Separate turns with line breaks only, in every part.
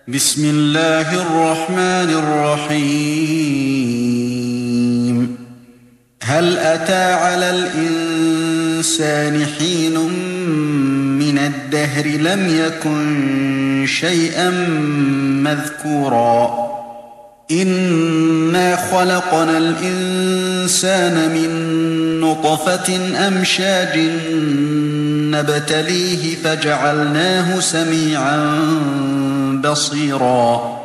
بسم الله الرحمن الرحيم هل أتى على الإنسان حين من الدهر لم يكن شيئا مذكورا إنا خلقنا الإنسان من نطفة أمشاج نبتليه فجعلناه سميعا بصيرا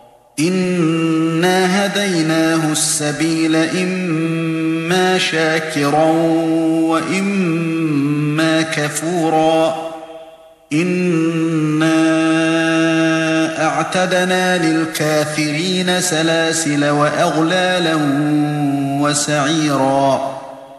إنا هديناه السبيل إما شاكرا وإما كفورا إنا أعتدنا للكافرين سلاسل وأغلالا وسعيرا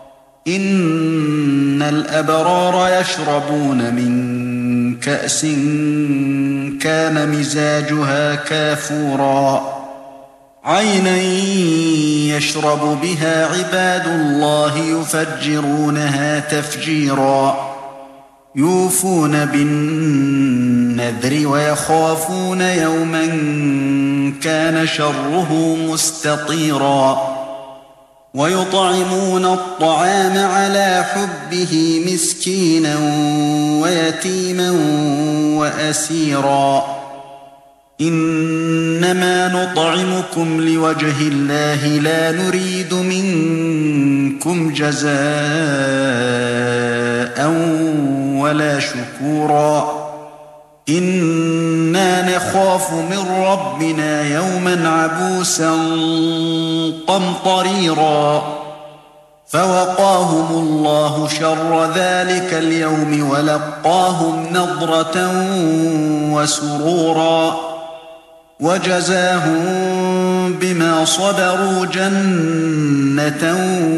إن الأبرار يشربون من كأس كان مزاجها كافورا عينا يشرب بها عباد الله يفجرونها تفجيرا يوفون بالنذر ويخافون يوما كان شره مستطيرا ويطعمون الطعام على حبه مسكينا ويتيما وأسيرا إنما نطعمكم لوجه الله لا نريد منكم جزاء ولا شكورا إنا نخاف من ربنا يوما عبوسا قمطريرا فوقاهم الله شر ذلك اليوم ولقاهم نضرة وسرورا وجزاهم بما صبروا جنة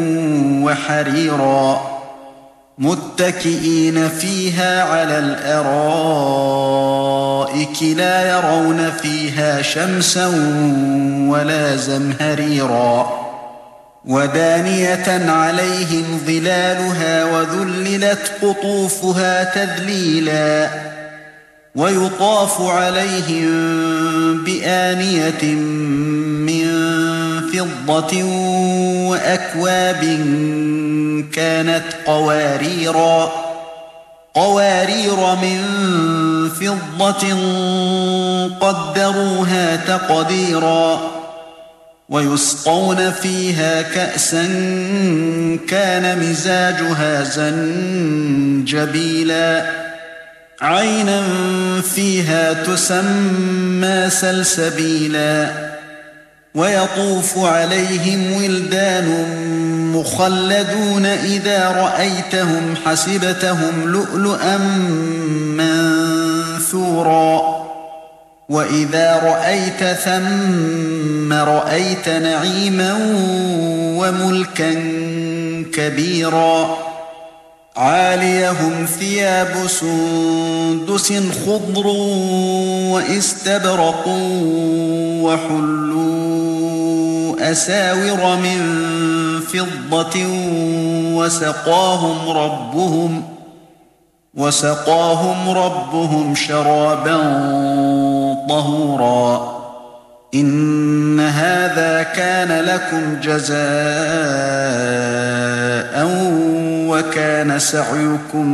وحريرا متكئين فيها على الأرائك لا يرون فيها شمسا ولا زمهريرا ودانية عليهم ظلالها وذللت قطوفها تذليلا ويطاف عليهم بآنية من فضة وأكواب كانت قوارير من فضة قدروها تقديرا ويسقون فيها كأسا كان مزاجها زنجبيلا عينا فيها تسمى سلسبيلا ويطوف عليهم ولدان مخلدون إذا رأيتهم حسبتهم لؤلؤا منثورا وإذا رأيت ثم رأيت نعيما وملكا كبيرا عاليهم ثياب سندس خضر واستبرق وحلوا أساور من فضة وسقاهم ربهم شرابا طهورا إن هذا كان لكم جزاء وكان سعيكم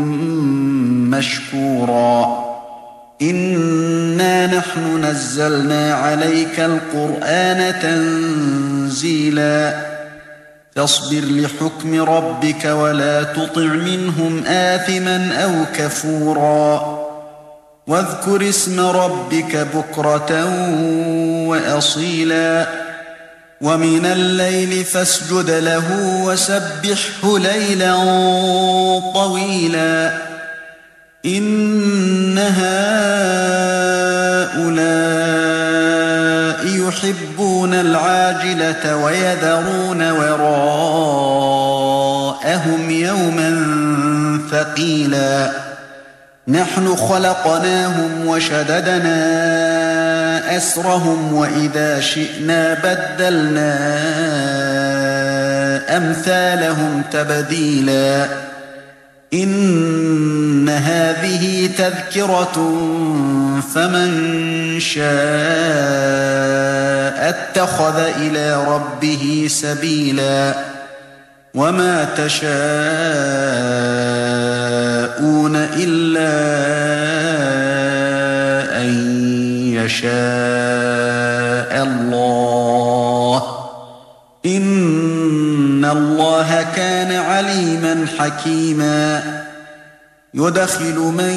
مشكورا إنا نحن نزلنا عليك القرآن تنزيلا فاصبر لحكم ربك ولا تطع منهم آثما أو كفورا واذكر اسم ربك بكرة وأصيلا ومن الليل فاسجد له وسبحه ليلا طويلا إن هؤلاء يحبون العاجلة ويذرون وراءهم يوما ثقيلا نحن خلقناهم وشددنا أسرهم وإذا شئنا بدلنا أمثالهم تبديلا إن هذه تذكرة فمن شاء اتخذ إلى ربه سبيلا وما تشاءون إلا أن يشاء الله إن الله كان عليما حكيما يدخل من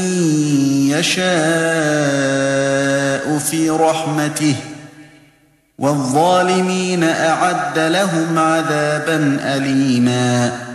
يشاء في رحمته والظالمين أعد لهم عذابا أليما